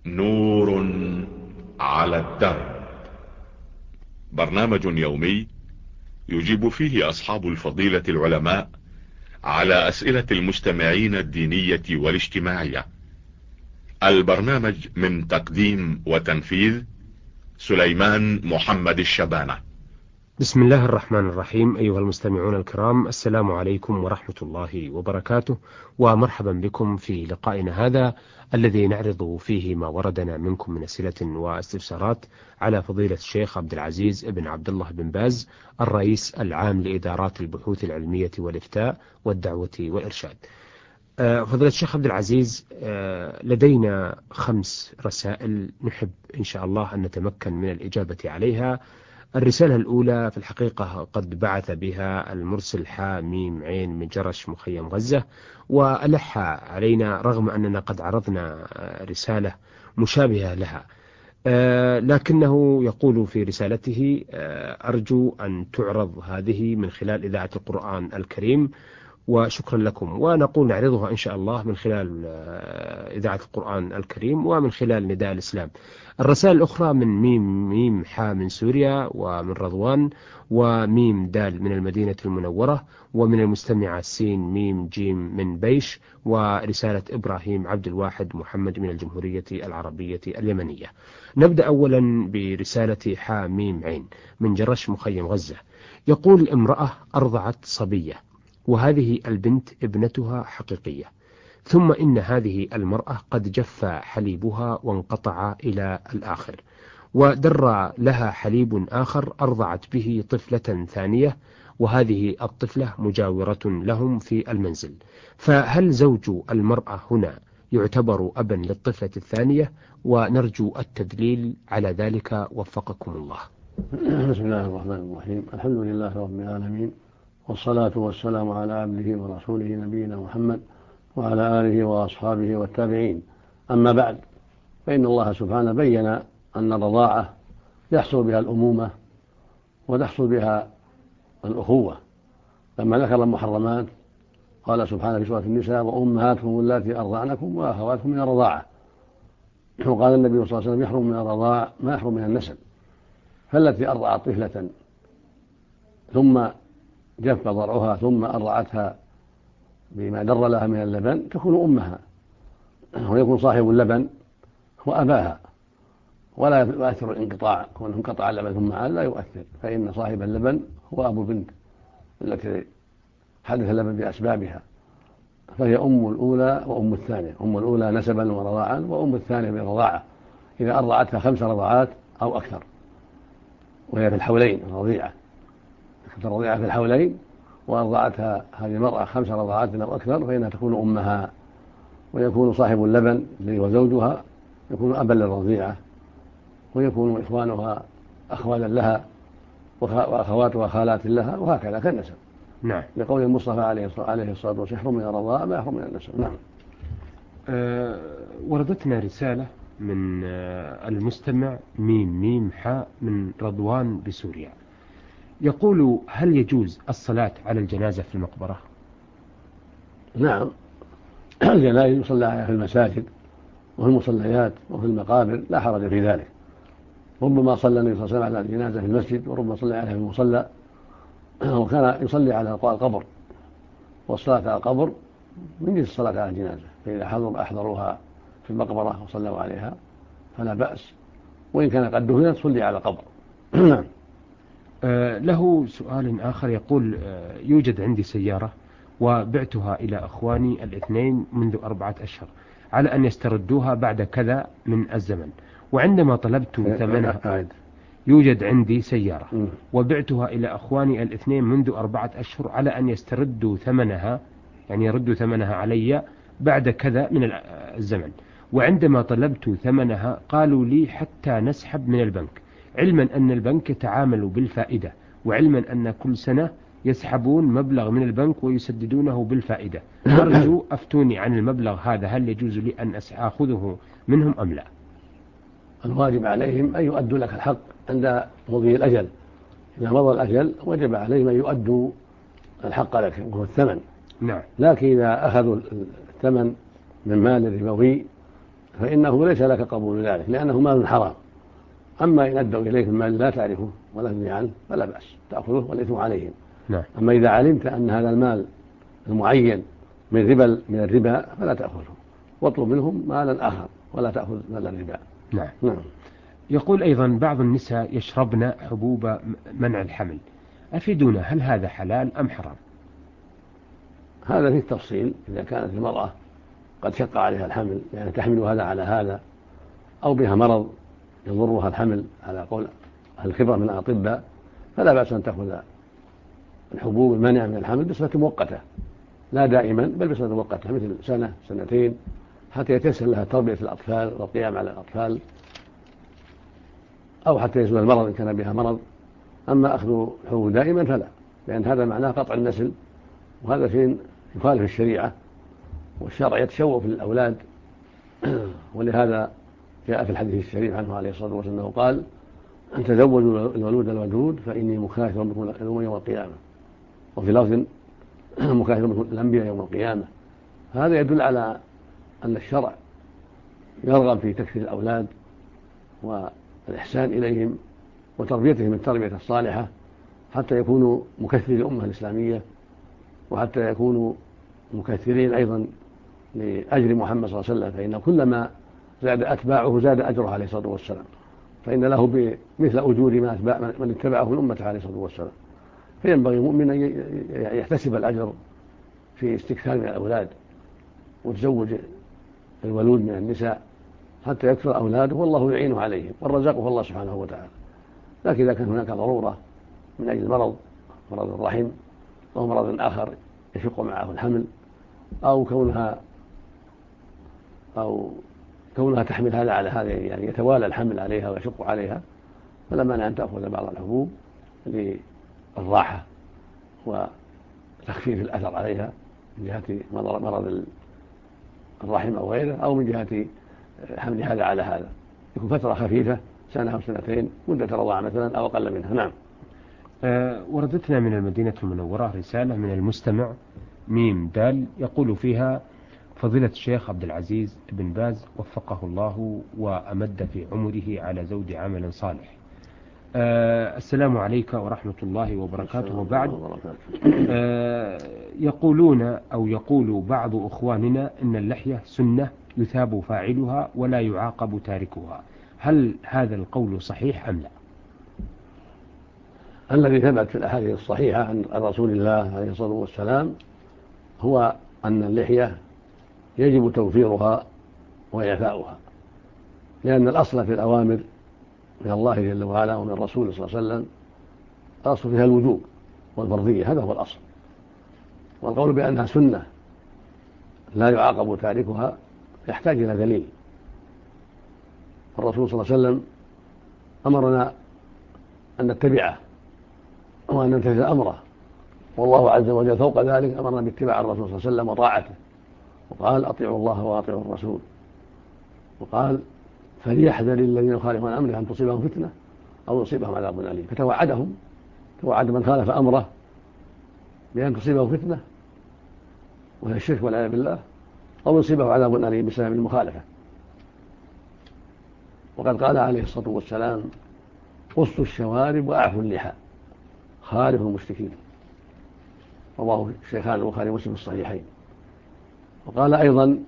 نور على الدرب. برنامج يومي يجيب فيه أصحاب الفضيلة العلماء على أسئلة المستمعين الدينية والاجتماعية. البرنامج من تقديم وتنفيذ سليمان محمد الشبانة. بسم الله الرحمن الرحيم. أيها المستمعون الكرام، السلام عليكم ورحمة الله وبركاته، ومرحبا بكم في لقائنا هذا الذي نعرض فيه ما وردنا منكم من أسئلة واستفسارات على فضيلة الشيخ عبد العزيز بن عبد الله بن باز، الرئيس العام لإدارات البحوث العلمية والإفتاء والدعوة والإرشاد. فضيلة الشيخ عبد العزيز، لدينا 5 رسائل نحب إن شاء الله أن نتمكن من الإجابة عليها. الرسالة الأولى في الحقيقة قد بعث بها المرسل حاميم عين من جرش مخيم غزة، وألح علينا رغم أننا قد عرضنا رسالة مشابهة لها، لكنه يقول في رسالته: أرجو أن تعرض هذه من خلال إذاعة القرآن الكريم، وشكرا لكم. ونقول نعرضها إن شاء الله من خلال إذاعة القرآن الكريم ومن خلال نداء الإسلام. الرسائل الأخرى من ميم حا من سوريا، ومن رضوان، وميم دال من المدينة المنورة، ومن المستمعة سين ميم جيم من بيش، ورسالة إبراهيم عبد الواحد محمد من الجمهورية العربية اليمنية. نبدأ أولا برسالة حا ميم عين من جرش مخيم غزة. يقول: امرأة أرضعت صبية، وهذه البنت ابنتها حقيقية، ثم إن هذه المرأة قد جف حليبها وانقطع إلى الآخر، ودر لها حليب آخر أرضعت به طفلة ثانية، وهذه الطفلة مجاورة لهم في المنزل، فهل زوج المرأة هنا يعتبر أبا للطفلة الثانية؟ ونرجو التدليل على ذلك، وفقكم الله. بسم الله الرحمن الرحيم. الحمد لله رب العالمين، والصلاة والسلام على عبده ورسوله نبينا محمد وعلى آله وأصحابه والتابعين. أما بعد، فإن الله سبحانه بين أن الرضاعة يحصل بها الأمومة وتحصل بها الأخوة. لما ذكر المحرمات قال سبحانه في سورة النساء: وأمهاتكم اللاتي أرضعنكم وأخواتكم من الرضاعة. وقال النبي صلى الله عليه وسلم: يحرم من الرضاعة ما يحرم من النسب. فالتي أرضعت طفلة ثم جف ضرعها ثم أرضعتها بما در لها من اللبن تكون أمها، ويكون صاحب اللبن هو أباها، ولا يؤثر الانقطاع، كونه انقطع اللبن ثم عاد لا يؤثر، فإن صاحب اللبن هو أبو البنت التي حدث اللبن بأسبابها، فهي أم الأولى وأم الثانية، أم الأولى نسبا ورضاعا، وأم الثانية برضاعة إذا أرضعتها 5 رضعات أو أكثر، وهي في الحولين الرضيعة، الرضيعة في الحولين، وأرضعتها هذه المرأة 5 رضعات أو أكثر، فإنها تكون أمها، ويكون صاحب اللبن الذي هو زوجها يكون أبا للرضيعة، ويكون إخوانها أخوالا لها، وأخواتها خالات لها، وهكذا كالنسب. نعم. لقول المصطفى عليه الصلاة والسلام: يحرم من الرضاعة ما يحرم من النسب. نعم. وردتنا رسالة من المستمع ميم حاء من رضوان بسوريا. يقول: هل يجوز الصلاة على الجنازة في المقبرة؟ نعم، الجنائز يصلى عليها في المساجد وفي المصليات وفي المقابر، لا حرج في ذلك. ربما صلى النبي صلى الله عليه وسلم على الجنازة في المسجد، وربما صلى عليها في المصلى، وكان يصلي على القبر، والصلاة على القبر من جنس الصلاة على الجنازة، فإذا أحضروها في المقبرة وصلوا عليها فلا بأس، وإن كان قد دفنت صلي على القبر. نعم. له سؤال آخر. يقول: يوجد عندي سيارة وبعتها إلى أخواني الاثنين منذ 4 أشهر على أن يستردوها بعد كذا من الزمن، وعندما طلبت ثمنها. يوجد عندي سيارة وبعتها إلى أخواني الاثنين منذ 4 أشهر على أن يستردوا ثمنها، يعني يردوا ثمنها علي بعد كذا من الزمن، وعندما طلبت ثمنها قالوا لي حتى نسحب من البنك، علما أن البنك يتعامل بالفائدة، وعلما أن كل سنة يسحبون مبلغ من البنك ويسددونه بالفائدة. أرجو أفتوني عن المبلغ هذا، هل يجوز لي أن أخذه منهم أم لا؟ الواجب عليهم أن يؤدوا لك الحق عند مضي الأجل. إذا مضى الأجل وجب عليهم أن يؤدوا الحق لك وهو الثمن. نعم. لكن إذا أخذوا الثمن من مال ربوي فإنه ليس لك قبول ذلك لأنه مال حرام. أما إن أدوا إليك المال لا تعرفه ولا تدري عنه فلا بأس تأخذه والإثم عليهم. أما إذا علمت أن هذا المال المعين من الربا فلا تأخذه، واطلب منهم مالا آخر ولا تأخذ مال الربا. نعم. يقول أيضا بعض النساء يشربن حبوب منع الحمل، أفيدونا هل هذا حلال أم حرام؟ هذا فيه تفصيل. إذا كانت المرأة قد شق عليها الحمل يعني تحمل هذا على هذا، أو بها مرض يضرها الحمل على قول الخبرة من الأطباء، فلا بأس أن تأخذ الحبوب المانعة من الحمل بصفة مؤقتة، لا دائما بل بصفة مؤقتة مثل سنة سنتين، حتى يتيسر لها تربية الأطفال والقيام على الأطفال، أو حتى يزول المرض إن كان بها مرض. أما أخذ الحبوب دائما فلا، لأن هذا معناه قطع النسل، وهذا شيء يخالف الشريعة، والشرع يتشوف للأولاد. ولهذا جاء في الحديث الشريف عنه عليه الصلاة والسلام أنه قال: أن تزوجوا الولود الودود فإني مكاثر بكم يوم القيامة، وفي لفظ مكاثر بكم الأنبياء يوم القيامة. هذا يدل على أن الشرع يرغب في تكثير الأولاد والإحسان إليهم وتربيتهم التربية الصالحة، حتى يكونوا مكثري الأمة الإسلامية، وحتى يكونوا مكثرين أيضا لأجر محمد صلى الله عليه وسلم، فإن كلما زاد أتباعه زاد أجره عليه الصلاة والسلام، فإن له مثل أجور من اتبعه من أمته عليه الصلاة والسلام. فينبغي المؤمن أن يحتسب الأجر في استكثار من الأولاد وتزوج الولود من النساء حتى يكثر أولاده، والله يعينه عليهم، والرزاق هو الله سبحانه وتعالى. لكن إذا كان هناك ضرورة من أجل مرض الرحم أو مرض آخر يشق معه الحمل، أو كونها تحمل هذا على هذا، يعني يتوالى الحمل عليها ويشق عليها، فلا مانع أن تأخذ بعض الحبوب للراحة وتخفيف الأثر عليها من جهة مرض الرحم أو غيره، أو من جهة حمل هذا على هذا، يكون فترة خفيفة سنة أو سنتين مدة رضاعة مثلا أو أقل منها. نعم. وردتنا من المدينة المنورة رسالة من المستمع ميم دال يقول فيها: فضيلة الشيخ عبد العزيز بن باز وفقه الله وأمد في عمره على زود عمل صالح. السلام عليك ورحمة الله وبركاته. وبعد، يقولون أو يقول بعض أخواننا إن اللحية سنة يثاب فاعلها ولا يعاقب تاركها، هل هذا القول صحيح أم لا؟ الذي ثبت في الأحاديث الصحيحة عن رسول الله عليه الصلاة والسلام هو أن اللحية يجب توفيرها وإعفاؤها، لأن الأصل في الأوامر من الله جل وعلا ومن رسوله صلى الله عليه وسلم الأصل فيها الوجوب والفرضية، هذا هو الأصل. والقول بأنها سنة لا يعاقب تاركها يحتاج إلى دليل. الرسول صلى الله عليه وسلم أمرنا أن نتبعه وأن نمتثل أمره، والله عز وجل فوق ذلك أمرنا باتباع الرسول صلى الله عليه وسلم وطاعته، وقال: أطيعوا الله وأطيعوا الرسول، وقال: فليحذر الذين يخالفون عن أمره أن تصيبهم فتنة أو يصيبهم عذاب أليم. توعد من خالف أمره بأن تصيبه فتنة وهي الشرك والعياذ بالله، أو يصيبه عذاب أليم بسبب المخالفة. وقد قال عليه الصلاة والسلام: قصوا الشوارب وأعفوا اللحى خالف المشركين، رواه الشيخان البخاري ومسلم في الصحيحين. وقال أيضا: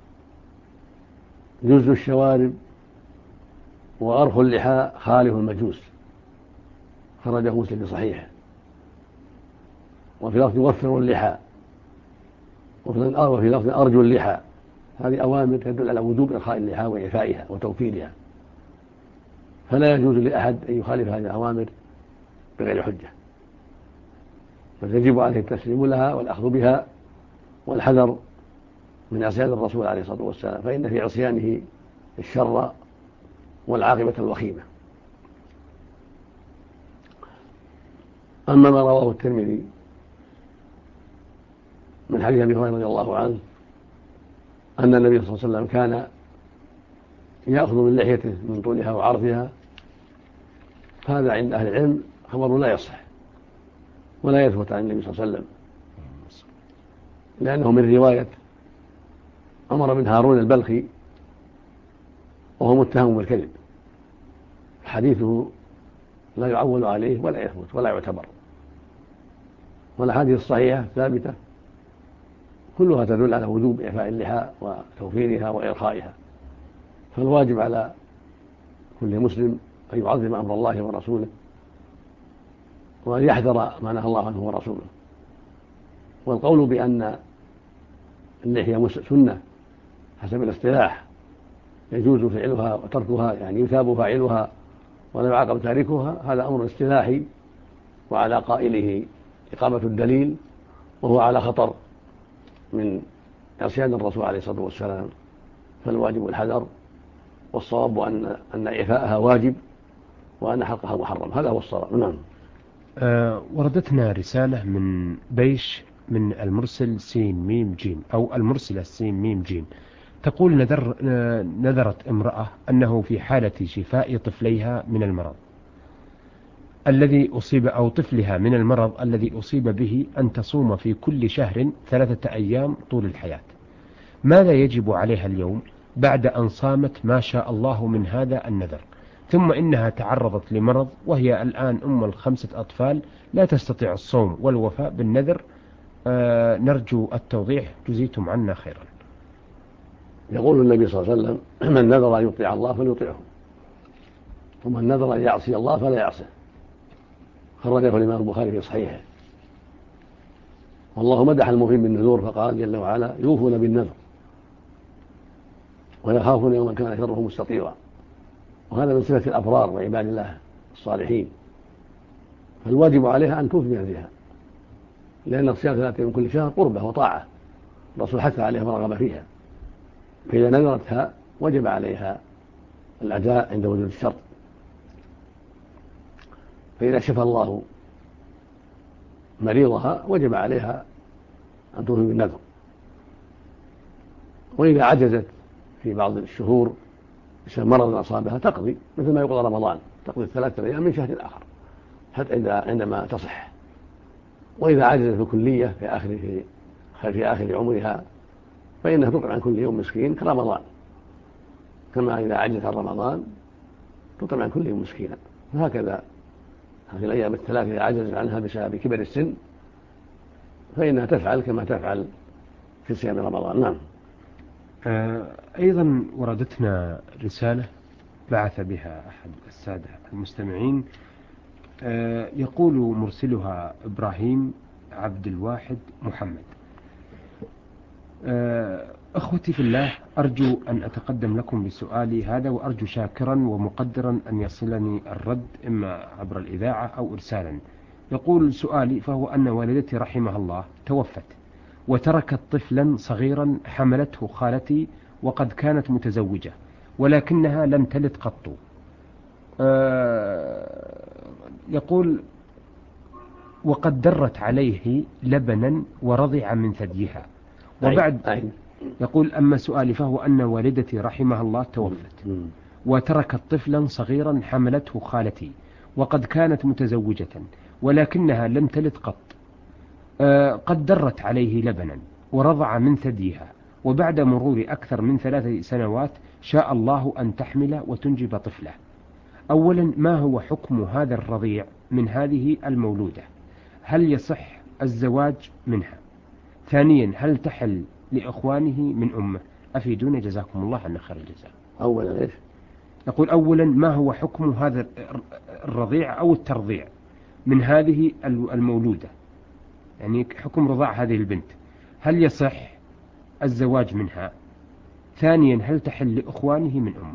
جز الشوارب وأرخ اللحى خالف المجوس، خرجه مسلم في صحيحه. وفي لفظ: وفروا اللحى، وفي لفظ: أرجوا اللحى. هذه أوامر تدل على وجوب إرخاء اللحى وإعفائها وتوفيرها، فلا يجوز لأحد أن يخالف هذه الأوامر بغير حجة، بل يجب عليه التسليم لها والأخذ بها والحذر من عصيان الرسول عليه الصلاة والسلام، فإن في عصيانه الشر والعاقبة الوخيمة. أما ما رواه الترمذي من حديث أبي هريرة رضي الله عنه أن النبي صلى الله عليه وسلم كان يأخذ من لحيته من طولها وعرضها، هذا عند أهل العلم خبر لا يصح ولا يثبت عن النبي صلى الله عليه وسلم، لأنه من رواية عمر بن هارون البلخي وهو متهم بالكذب، حديثه لا يعول عليه ولا يثبت ولا يعتبر. والأحاديث الصحيحة ثابتة كلها تدل على وجوب إعفاء اللحى وتوفيرها وإرخائها. فالواجب على كل مسلم أن يعظم أمر الله ورسوله، وأن يحذر ما نهى الله عنه ورسوله. والقول بأن اللحية سنة حسب الاصطلاح يجوز فعلها وتركها، يعني يثاب فاعلها ولا يعاقب تاركها، هذا أمر اصطلاحي، وعلى قائله إقامة الدليل، وهو على خطر من عصيان الرسول عليه الصلاة والسلام. فالواجب الحذر، والصواب أن إعفاءها واجب وأن حلقها محرم. هذا هو الصواب. نعم. وردتنا رسالة من بيش من المرسل سين ميم جيم أو المرسلة سين ميم جيم، تقول نذرت امرأة أنه في حالة شفاء طفليها من المرض الذي أصيب أو طفلها من المرض الذي أصيب به أن تصوم في كل شهر 3 أيام طول الحياة. ماذا يجب عليها اليوم بعد أن صامت ما شاء الله من هذا النذر؟ ثم إنها تعرضت لمرض وهي الآن 5 أطفال لا تستطيع الصوم والوفاء بالنذر. نرجو التوضيح، جزيتم عنا خيرا. يقول النبي صلى الله عليه وسلم: من نذر أن يطيع الله فليطيعه، ومن نذر أن يعصي الله فلا يعصه. خرجه الإمام البخاري في صحيحه. والله مدح الموفين بالنذور فقال جل وعلا: يوفون بالنذر ويخافون يوما كان شره مستطيرا. وهذا من صفة الأبرار وعباد الله الصالحين، فالواجب عليها أن توفي بنذرها، لأن الصيام 3 من كل شهر قربة وطاعة، الرسول حث عليها ورغب فيها، فإذا نذرتها وجب عليها الأداء عند وجود الشرط. فإذا شفى الله مريضها وجب عليها أن توفي بالنذر. وإذا عجزت في بعض الشهور بسبب مرض أصابها تقضي مثل ما يقضى رمضان، تقضي 3 أيام من شهر آخر حتى عندما تصح. وإذا عجزت بكلية في آخر عمرها فإنها تطعم عن كل يوم مسكين كرمضان، كما إذا عجزت عن رمضان تطعم عن كل يوم مسكينا. وهكذا هذه الأيام 3 إذا عجزت عنها بسبب كبر السن فإنها تفعل كما تفعل في صيام رمضان. نعم. أيضا وردتنا رسالة بعث بها أحد السادة المستمعين، يقول مرسلها إبراهيم عبد الواحد محمد: أخوتي في الله، أرجو أن أتقدم لكم بسؤالي هذا، وأرجو شاكرا ومقدرا أن يصلني الرد إما عبر الإذاعة أو إرسالا. يقول سؤالي فهو أن والدتي رحمها الله توفت وتركت طفلا صغيرا حملته خالتي، وقد كانت متزوجة ولكنها لم تلد قط. يقول وقد درت عليه لبنا ورضع من ثديها. وبعد يقول أما سؤالي فهو أن والدتي رحمها الله توفت وتركت طفلا صغيرا حملته خالتي، وقد كانت متزوجة ولكنها لم تلد قط. قد درت عليه لبنا ورضع من ثديها، وبعد مرور أكثر من 3 سنوات شاء الله أن تحمل وتنجب طفله. أولا، ما هو حكم هذا الرضيع من هذه المولودة؟ هل يصح الزواج منها؟ ثانيا، هل تحل لإخوانه من أمه؟ أفيدونا جزاكم الله عنا خير الجزاء. أولا إيش؟ يقول أولا، ما هو حكم هذا الرضيع أو الترضيع من هذه المولودة، يعني حكم رضاع هذه البنت، هل يصح الزواج منها؟ ثانيا، هل تحل لإخوانه من أمه؟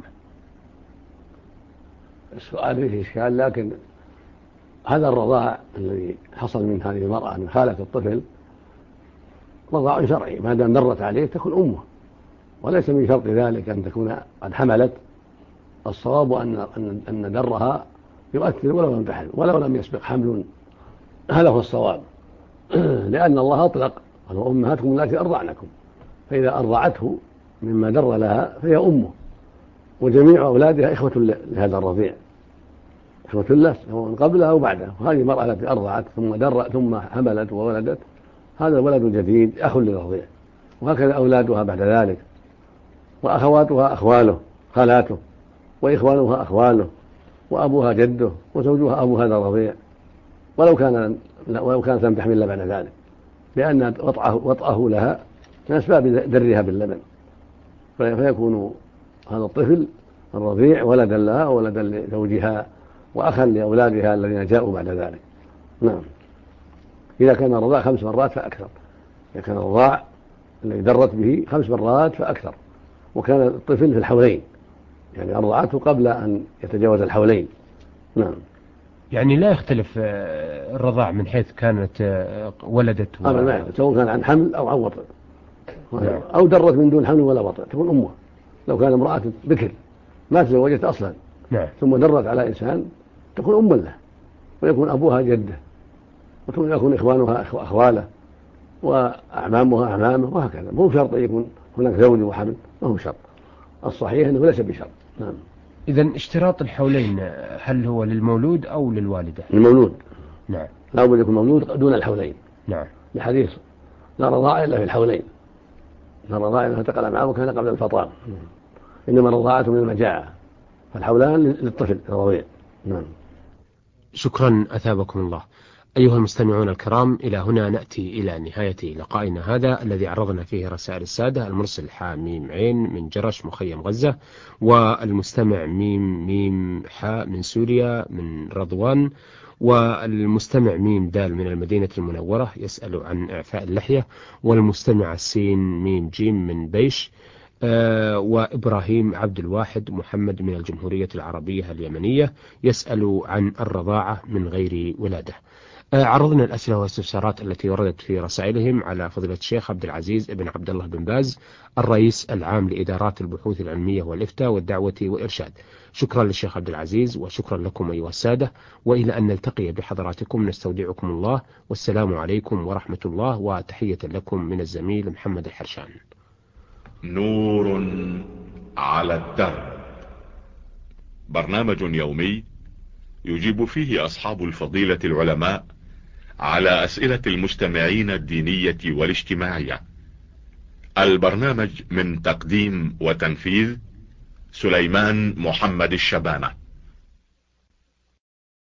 السؤال فيه إشكال، لكن هذا الرضاع الذي حصل من هذه المرأة من خالة الطفل رضاع شرعي، ما دام مرت عليه تكون أمه، وليس من شرط ذلك أن تكون قد حملت. الصواب أن درها يؤثر ولو لم تحمل ولو لم يسبق حمل، هذا هو الصواب. لأن الله أطلق: وأمهاتكم التي أرضعنكم، فإذا أرضعته مما در لها فهي أمه، وجميع أولادها إخوة لهذا الرضيع، إخوة له سواء قبلها أو بعدها. وهذه المرأة التي أرضعت ثم حملت وولدت، هذا الولد الجديد أخ للرضيع، وهكذا أولادها بعد ذلك، وأخواتها أخواله خالاته وإخوانها أخواله، وأبوها جده، وزوجها أبو هذا الرضيع، ولو كانت لم تحمل بعد ذلك، لأن وطأه لها من أسباب درها باللبن، فيكون هذا الطفل الرضيع ولدا لها وولدا لزوجها وأخا لأولادها الذين جاءوا بعد ذلك. نعم. إذا كان الرضاع 5 مرات فأكثر، إذا كان الرضاع الذي درت به 5 مرات فأكثر، وكان الطفل في الحولين، يعني أرضعته قبل أن يتجاوز الحولين. نعم. يعني لا يختلف الرضاع من حيث كانت ولدت سواء كان عن حمل أو عن وطء، نعم. أو درت من دون حمل ولا وطء تكون أمه. لو كان امرأة بكر ما تزوجت أصلا، نعم. ثم درت على إنسان تكون أما له، ويكون أبوها جده، ويكون إخوانها أخواله، وأعمامها أعمامه، وهكذا. مو شرط يكون هناك زوج وحمل، ما هو شرط، الصحيح أنه ليس بشرط. نعم. إذن اشتراط الحولين هل هو للمولود أو للوالدة؟ المولود. نعم. لا بد يكون مولود دون الحولين. نعم. لحديث لا رضاع إلا في الحولين، لا رضاع إلا فتق الأمعاء وكان قبل الفطام، إنما الرضاعة من المجاعة، فالحولان للطفل الرضيع. نعم. شكرا أثابكم الله. أيها المستمعون الكرام، إلى هنا نأتي إلى نهاية لقائنا هذا الذي عرضنا فيه رسائل السادة. المرسل حاميم عين من جرش مخيم غزة، والمستمع ميم ميم حاء من سوريا من رضوان، والمستمع ميم دال من المدينة المنورة يسأل عن إعفاء اللحية، والمستمع السين ميم جيم من بيش، وإبراهيم عبد الواحد محمد من الجمهورية العربية اليمنية يسأل عن الرضاعة من غير ولادة. عرضنا الأسئلة والاستفسارات التي وردت في رسائلهم على فضيلة الشيخ عبد العزيز ابن عبد الله بن باز، الرئيس العام لإدارات البحوث العلمية والإفتاء والدعوة والإرشاد. شكرا للشيخ عبد العزيز، وشكرا لكم أيها السادة، وإلى أن نلتقي بحضراتكم نستودعكم الله، والسلام عليكم ورحمة الله، وتحية لكم من الزميل محمد الحرشان. نور على الدرب، برنامج يومي يجيب فيه أصحاب الفضيلة العلماء على أسئلة المستمعين الدينية والاجتماعية. البرنامج من تقديم وتنفيذ سليمان محمد الشبانة.